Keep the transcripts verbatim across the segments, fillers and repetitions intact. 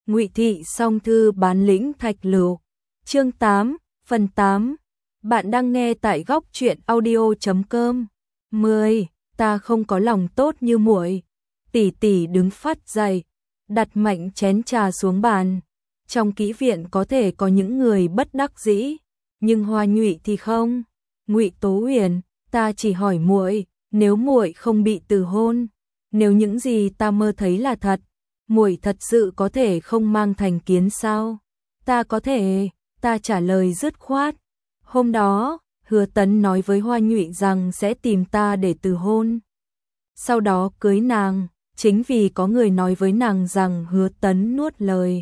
Ngụy Thị song thư bán lĩnh thạch lựu. Chương tám, phần tám. Bạn đang nghe tại góc truyện audio chấm com. mười. Ta không có lòng tốt như muội. Tỷ tỷ đứng phát dậy, đặt mạnh chén trà xuống bàn. Trong kỹ viện có thể có những người bất đắc dĩ, nhưng Hoa Nhụy thì không. Ngụy Tố Huyền, ta chỉ hỏi muội, nếu muội không bị từ hôn, nếu những gì ta mơ thấy là thật, muội thật sự có thể không mang thành kiến sao? Ta có thể, ta trả lời dứt khoát. Hôm đó, Hứa Tấn nói với Hoa Nhụy rằng sẽ tìm ta để từ hôn, sau đó cưới nàng. Chính vì có người nói với nàng rằng Hứa Tấn nuốt lời,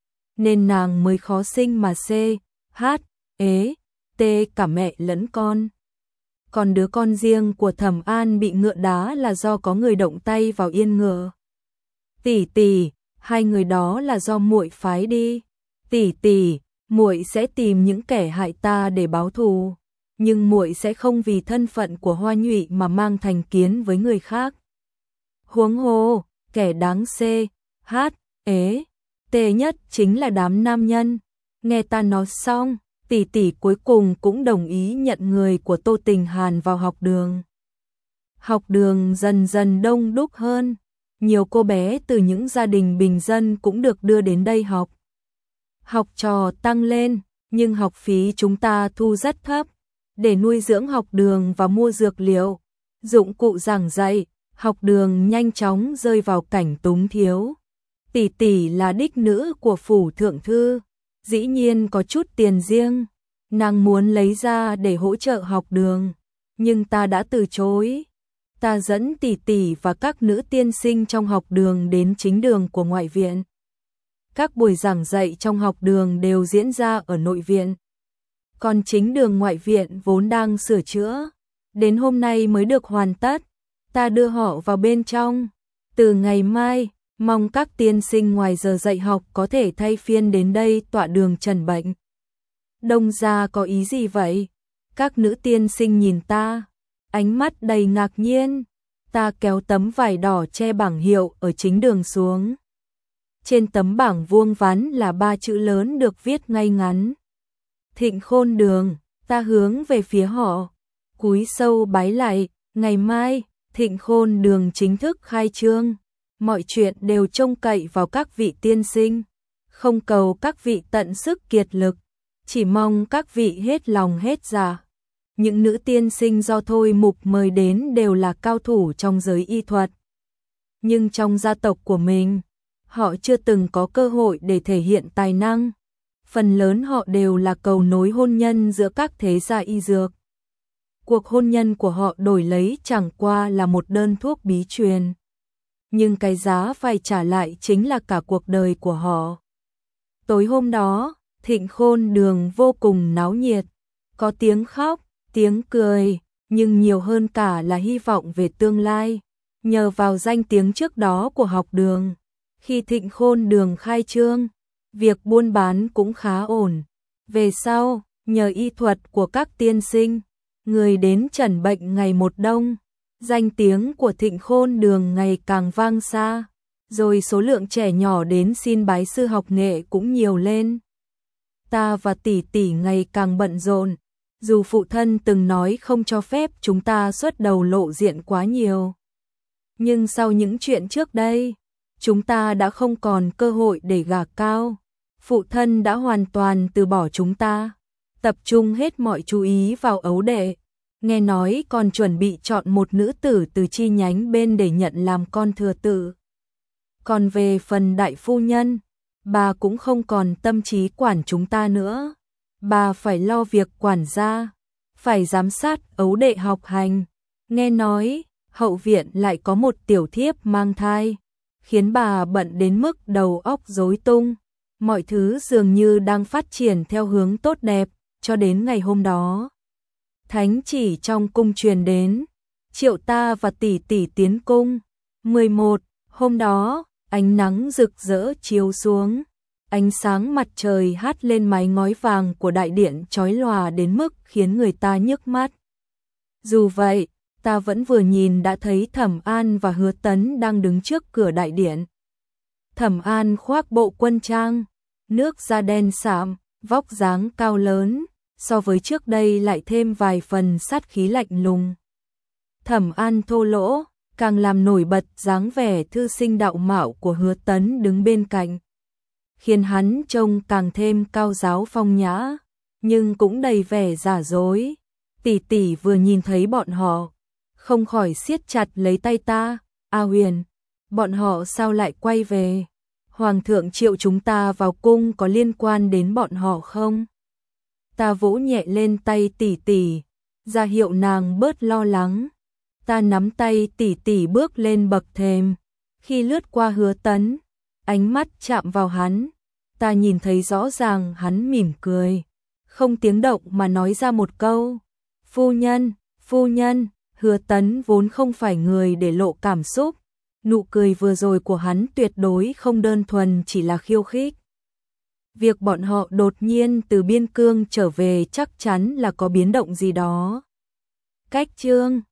nên nàng mới khó sinh mà xê, hát, ế, tê cả mẹ lẫn con. Còn đứa con riêng của Thẩm An bị ngựa đá là do có người động tay vào yên ngựa. Tỷ tỷ, hai người đó là do muội phái đi. Tỷ tỷ, muội sẽ tìm những kẻ hại ta để báo thù, nhưng muội sẽ không vì thân phận của Hoa Nhụy mà mang thành kiến với người khác. Huống hồ, kẻ đáng xê, hát, ế, tê nhất chính là đám nam nhân. Nghe ta nói xong, tỷ tỷ cuối cùng cũng đồng ý nhận người của Tô Tình Hàn vào học đường. Học đường dần dần đông đúc hơn, nhiều cô bé từ những gia đình bình dân cũng được đưa đến đây học. Học trò tăng lên, nhưng học phí chúng ta thu rất thấp. Để nuôi dưỡng học đường và mua dược liệu, dụng cụ giảng dạy, học đường nhanh chóng rơi vào cảnh túng thiếu. Tỷ tỷ là đích nữ của phủ thượng thư, dĩ nhiên có chút tiền riêng, nàng muốn lấy ra để hỗ trợ học đường, nhưng ta đã từ chối. Ta dẫn tỷ tỷ và các nữ tiên sinh trong học đường đến chính đường của ngoại viện. Các buổi giảng dạy trong học đường đều diễn ra ở nội viện, còn chính đường ngoại viện vốn đang sửa chữa, đến hôm nay mới được hoàn tất. Ta đưa họ vào bên trong. Từ ngày mai, mong các tiên sinh ngoài giờ dạy học có thể thay phiên đến đây tọa đường trần bệnh. Đông gia có ý gì vậy? Các nữ tiên sinh nhìn ta, ánh mắt đầy ngạc nhiên. Ta kéo tấm vải đỏ che bảng hiệu ở chính đường xuống. Trên tấm bảng vuông vắn là ba chữ lớn được viết ngay ngắn: Thịnh Khôn Đường. Ta hướng về phía họ, cúi sâu bái lại. Ngày mai, Thịnh Khôn Đường chính thức khai trương. Mọi chuyện đều trông cậy vào các vị tiên sinh, không cầu các vị tận sức kiệt lực, chỉ mong các vị hết lòng hết dạ. Những nữ tiên sinh do Thôi Mục mời đến đều là cao thủ trong giới y thuật, nhưng trong gia tộc của mình, họ chưa từng có cơ hội để thể hiện tài năng. Phần lớn họ đều là cầu nối hôn nhân giữa các thế gia y dược. Cuộc hôn nhân của họ đổi lấy chẳng qua là một đơn thuốc bí truyền, nhưng cái giá phải trả lại chính là cả cuộc đời của họ. Tối hôm đó, Thịnh Khôn Đường vô cùng náo nhiệt, có tiếng khóc, tiếng cười, nhưng nhiều hơn cả là hy vọng về tương lai. Nhờ vào danh tiếng trước đó của học đường, khi Thịnh Khôn Đường khai trương, việc buôn bán cũng khá ổn. Về sau, nhờ y thuật của các tiên sinh, người đến chẩn bệnh ngày một đông, danh tiếng của Thịnh Khôn Đường ngày càng vang xa, rồi số lượng trẻ nhỏ đến xin bái sư học nghệ cũng nhiều lên. Ta và tỷ tỷ ngày càng bận rộn, dù phụ thân từng nói không cho phép chúng ta xuất đầu lộ diện quá nhiều. Nhưng sau những chuyện trước đây, chúng ta đã không còn cơ hội để gả cao. Phụ thân đã hoàn toàn từ bỏ chúng ta, tập trung hết mọi chú ý vào ấu đệ. Nghe nói còn chuẩn bị chọn một nữ tử từ chi nhánh bên để nhận làm con thừa tử. Còn về phần đại phu nhân, bà cũng không còn tâm trí quản chúng ta nữa. Bà phải lo việc quản gia, phải giám sát ấu đệ học hành. Nghe nói, hậu viện lại có một tiểu thiếp mang thai, khiến bà bận đến mức đầu óc rối tung. Mọi thứ dường như đang phát triển theo hướng tốt đẹp, cho đến ngày hôm đó. Thánh chỉ trong cung truyền đến, triệu ta và tỷ tỷ tiến cung. mười một. Hôm đó, ánh nắng rực rỡ chiếu xuống, ánh sáng mặt trời hắt lên mái ngói vàng của đại điện chói lòa đến mức khiến người ta nhức mắt. Dù vậy, ta vẫn vừa nhìn đã thấy Thẩm An và Hứa Tấn đang đứng trước cửa đại điện. Thẩm An khoác bộ quân trang, nước da đen sạm, vóc dáng cao lớn, so với trước đây lại thêm vài phần sát khí lạnh lùng. Thẩm An thô lỗ, càng làm nổi bật dáng vẻ thư sinh đạo mạo của Hứa Tấn đứng bên cạnh, khiến hắn trông càng thêm cao giáo phong nhã, nhưng cũng đầy vẻ giả dối. Tỷ tỷ vừa nhìn thấy bọn họ, không khỏi siết chặt lấy tay ta. A Huyền, bọn họ sao lại quay về? Hoàng thượng triệu chúng ta vào cung có liên quan đến bọn họ không? Ta vỗ nhẹ lên tay tỷ tỷ, ra hiệu nàng bớt lo lắng. Ta nắm tay tỷ tỷ bước lên bậc thềm, khi lướt qua Hứa Tấn, ánh mắt chạm vào hắn, ta nhìn thấy rõ ràng hắn mỉm cười, không tiếng động mà nói ra một câu, phu nhân, phu nhân. Hứa Tấn vốn không phải người để lộ cảm xúc, nụ cười vừa rồi của hắn tuyệt đối không đơn thuần chỉ là khiêu khích. Việc bọn họ đột nhiên từ biên cương trở về chắc chắn là có biến động gì đó. Cách chương